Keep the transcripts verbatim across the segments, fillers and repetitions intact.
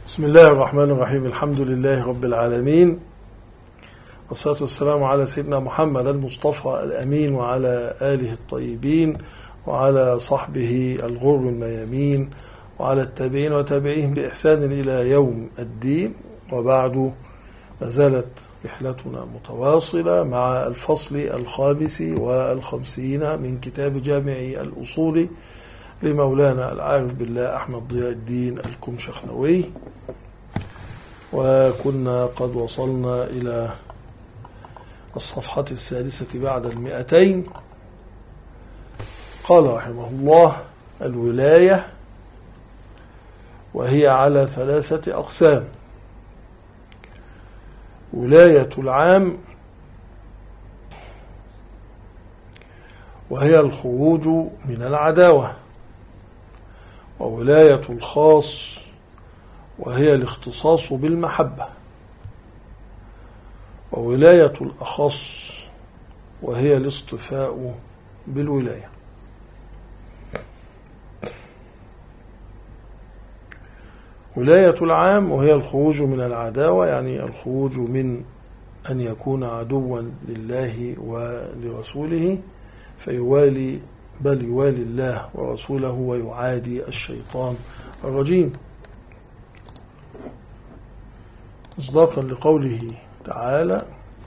بسم الله الرحمن الرحيم. الحمد لله رب العالمين، والصلاة والسلام على سيدنا محمد المصطفى الأمين وعلى آله الطيبين وعلى صحبه الغر الميامين وعلى التابعين وتابعيهم بإحسان إلى يوم الدين. وبعد، ما زالت رحلتنا متواصلة مع الفصل الخامس والخمسين من كتاب جامع الأصول لمولانا العارف بالله أحمد ضياء الدين الكمشخنوي، وكنا قد وصلنا إلى الصفحة الثالثة بعد المئتين. قال رحمه الله: الولاية وهي على ثلاثة أقسام: ولاية العام، وهي الخروج من العداوة، وولاية الخاص، وهي الاختصاص بالمحبة، وولاية الأخص، وهي الاصطفاء بالولاية. ولاية العام وهي الخروج من العداوة، يعني الخروج من أن يكون عدوا لله ولرسوله فيوالي بل يوالي الله ورسوله ويعادي الشيطان الرجيم، مصداقا لقوله تعالى: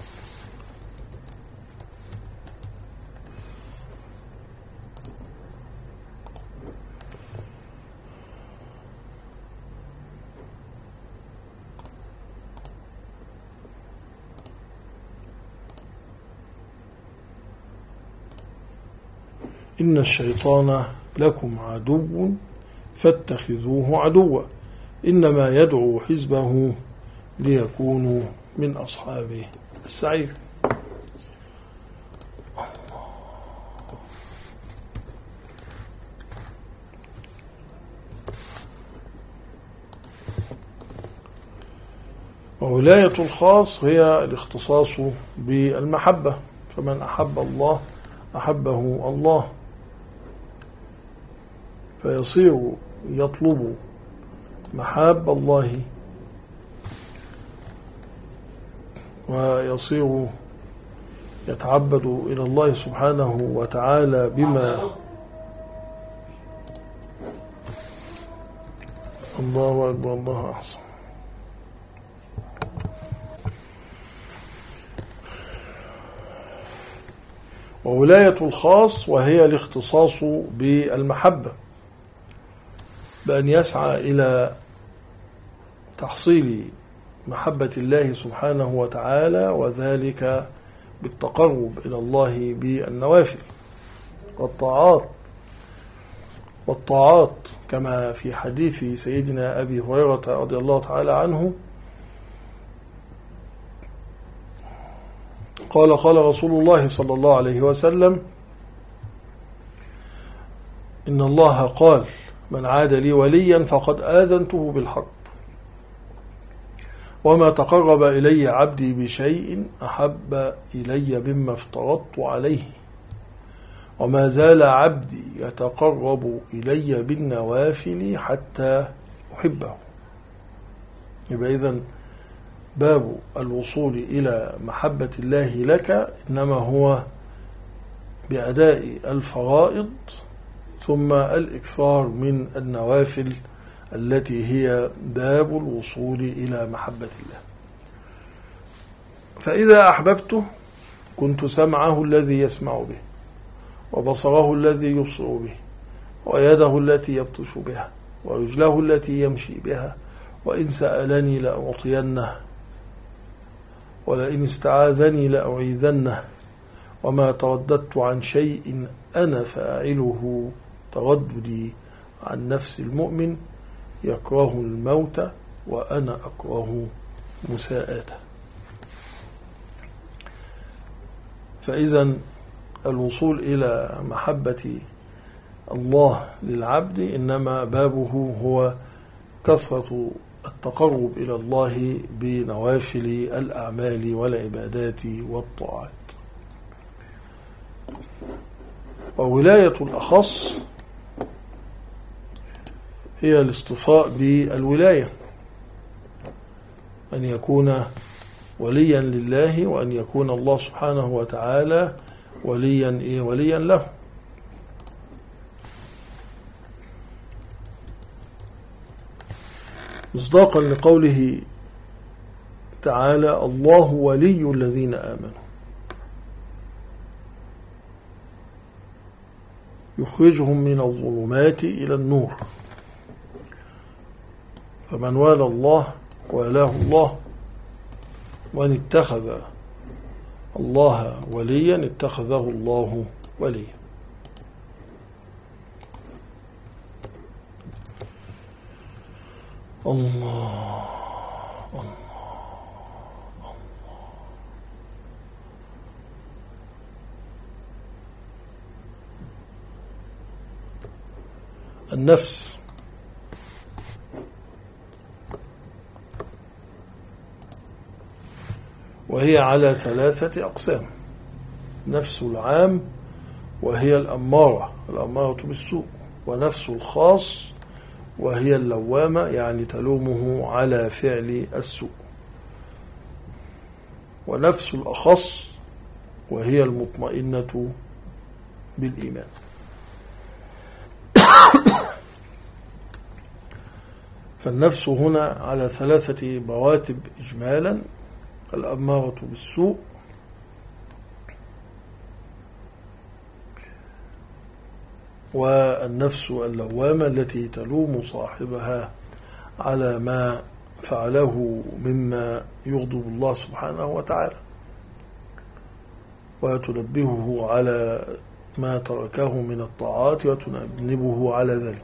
إن الشيطان لكم عدو فاتخذوه عدوا إنما يدعو حزبه ليكونوا من أصحاب السعير. وولاية الخاص هي الاختصاص بالمحبة، فمن أحب الله أحبه الله، فيصير يطلب محاب الله، ويصير يتعبد إلى الله سبحانه وتعالى بما الله أكبر الله أحسن. وولاية الخاص وهي الاختصاص بالمحبة، بأن يسعى إلى تحصيل محبة الله سبحانه وتعالى، وذلك بالتقرب إلى الله بالنوافل والطاعات والطاعات كما في حديث سيدنا أبي هريرة رضي الله تعالى عنه قال: قال رسول الله صلى الله عليه وسلم: إن الله قال: من عاد لي وليا فقد آذنته بالحرب، وما تقرب إلي عبدي بشيء أحب إلي مما افترضت عليه، وما زال عبدي يتقرب إلي بالنوافل حتى أحبه. يبقى إذن باب الوصول إلى محبة الله لك إنما هو بأداء الفرائض ثم الإكثار من النوافل التي هي باب الوصول إلى محبة الله. فإذا أحببته كنت سمعه الذي يسمع به، وبصره الذي يبصر به، ويده التي يبطش بها، ورجله التي يمشي بها، وإن سألني لأعطينه، ولئن استعاذني لأعيذنه، وما ترددت عن شيء أنا فاعله ترددي عن نفس المؤمن يكره الموت وأنا أكره مساءته. فإذا الوصول إلى محبة الله للعبد إنما بابه هو كثرة التقرب إلى الله بنوافل الأعمال والعبادات والطاعات. وولاية الأخص هي الاصطفاء بالولاية، أن يكون وليا لله، وأن يكون الله سبحانه وتعالى وليا إيه وليا له. مصداقا لقوله تعالى: الله ولي الذين آمنوا يخرجهم من الظلمات إلى النور. فمن والى الله والاه الله، ومن اتخذ الله وليا اتخذه الله وليا. الله الله الله. النفس وهي على ثلاثة أقسام: نفس العام وهي الأمارة الأمارة بالسوء، ونفس الخاص وهي اللوامة يعني تلومه على فعل السوء، ونفس الأخص وهي المطمئنة بالإيمان. فالنفس هنا على ثلاثة مراتب إجمالا: الأمارة بالسوء، والنفس اللوامة التي تلوم صاحبها على ما فعله مما يغضب الله سبحانه وتعالى، وتنبهه على ما تركه من الطاعات وتنبهه على ذلك.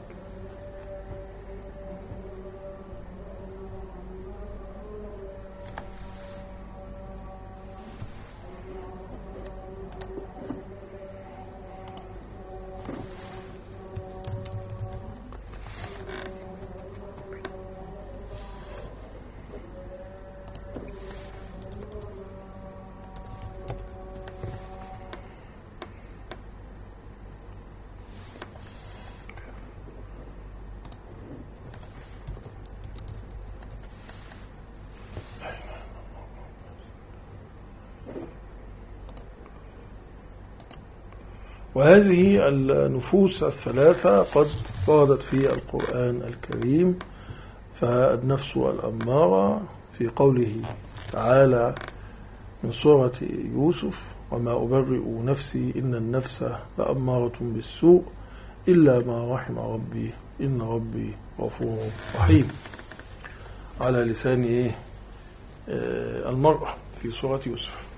وهذه النفوس الثلاثة قد وردت في القرآن الكريم. فالنفس الأمارة في قوله تعالى من سورة يوسف: وما أبرئ نفسي إن النفس لأمارة بالسوء إلا ما رحم ربي إن ربي غفور رحيم، على لسان إيه المرأة في سورة يوسف.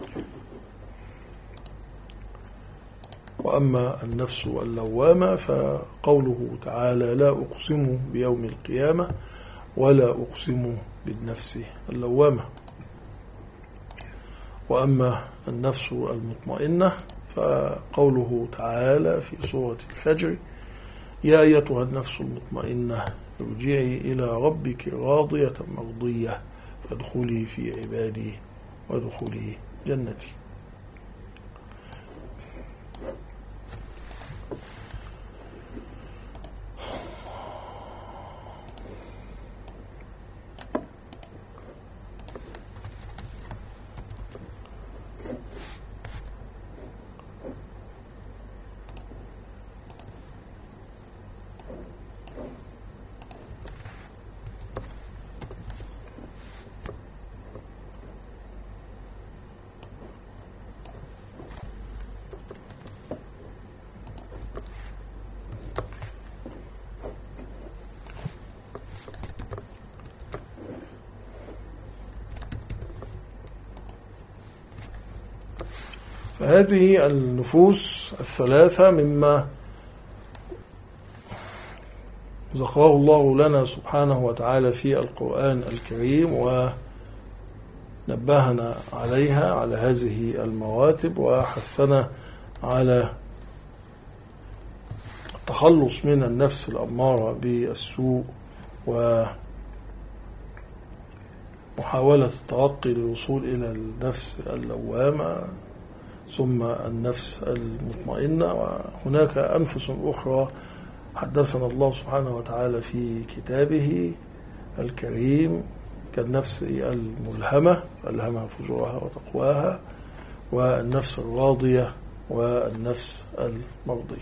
وأما النفس اللوامة فقوله تعالى: لا أقسم بيوم القيامة ولا أقسم بالنفس اللوامة. وأما النفس المطمئنة فقوله تعالى في سورة الفجر: يا أيتها النفس المطمئنة ارجعي إلى ربك راضية مرضية فادخلي في عبادي وادخلي جنتي. فهذه النفوس الثلاثة مما ذكره الله لنا سبحانه وتعالى في القرآن الكريم، ونبهنا عليها على هذه المراتب، وحثنا على التخلص من النفس الأمارة بالسوء ومحاولة الترقي للوصول إلى النفس اللوامة ثم النفس المطمئنة. وهناك أنفس أخرى حدثنا الله سبحانه وتعالى في كتابه الكريم كالنفس الملهمة ألهمها فجورها وتقواها، والنفس الراضية والنفس المرضية.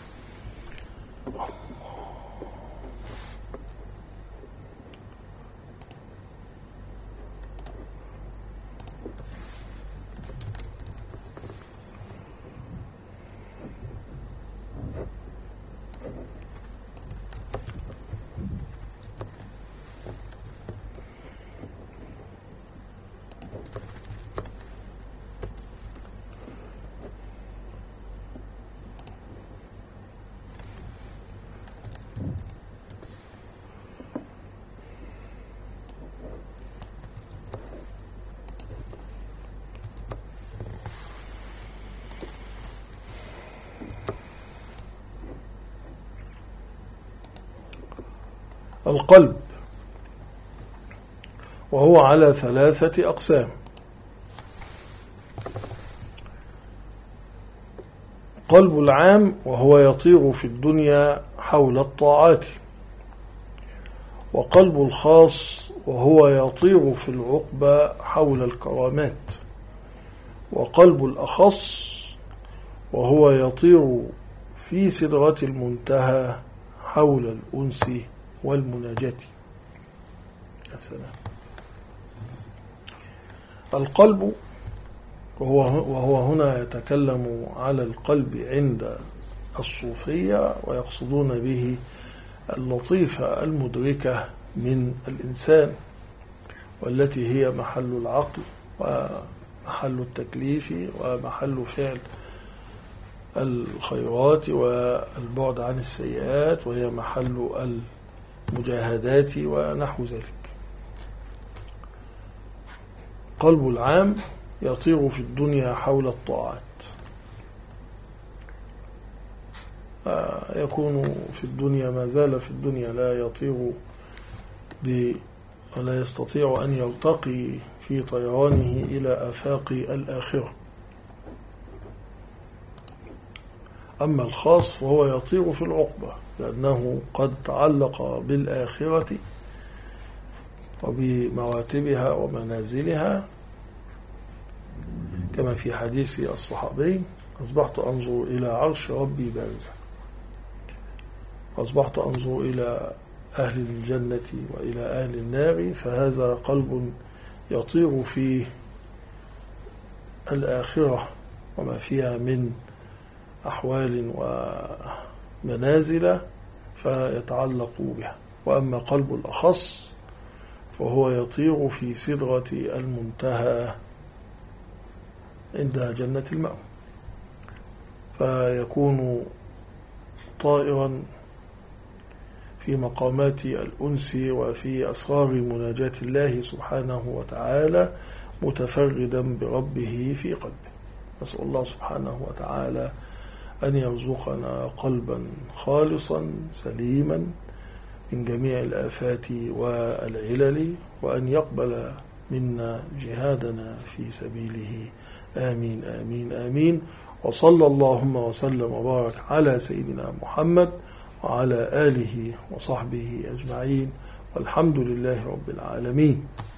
القلب وهو على ثلاثة أقسام: قلب العام وهو يطير في الدنيا حول الطاعات، وقلب الخاص وهو يطير في العقبى حول الكرامات، وقلب الأخص وهو يطير في سدرة المنتهى حول الأنس والمناجاة. يا سلام. القلب وهو, وهو هنا يتكلم على القلب عند الصوفية، ويقصدون به اللطيفة المدركة من الإنسان، والتي هي محل العقل ومحل التكليف ومحل فعل الخيرات والبعد عن السيئات، وهي محل المجاهدات ونحو ذلك. قلب العام يطير في الدنيا حول الطاعات، يكون في الدنيا ما زال في الدنيا لا يطير ولا يستطيع أن يرتقي في طيرانه إلى آفاق الآخرة. أما الخاص فهو يطير في العقبة، لأنه قد تعلق بالآخرة وبمراتبها ومنازلها، كما في حديث الصحابي: أصبحت أنظر إلى عرش ربي بارزا، وأصبحت أنظر إلى أهل الجنة وإلى أهل النار. فهذا قلب يطير في الآخرة وما فيها من أحوال ومنازل فيتعلق بها. وأما قلب الأخص فهو يطير في سدرة المنتهى عند جنة المأوى، فيكون طائرا في مقامات الأنس وفي أسرار مناجاة الله سبحانه وتعالى، متفردا بربه في قلبه. نسأل الله سبحانه وتعالى أن يرزقنا قلبا خالصا سليما من جميع الآفات والعلل، وأن يقبل منا جهادنا في سبيله. آمين آمين آمين. وصلى اللهم وسلم وبارك على سيدنا محمد وعلى آله وصحبه أجمعين، والحمد لله رب العالمين.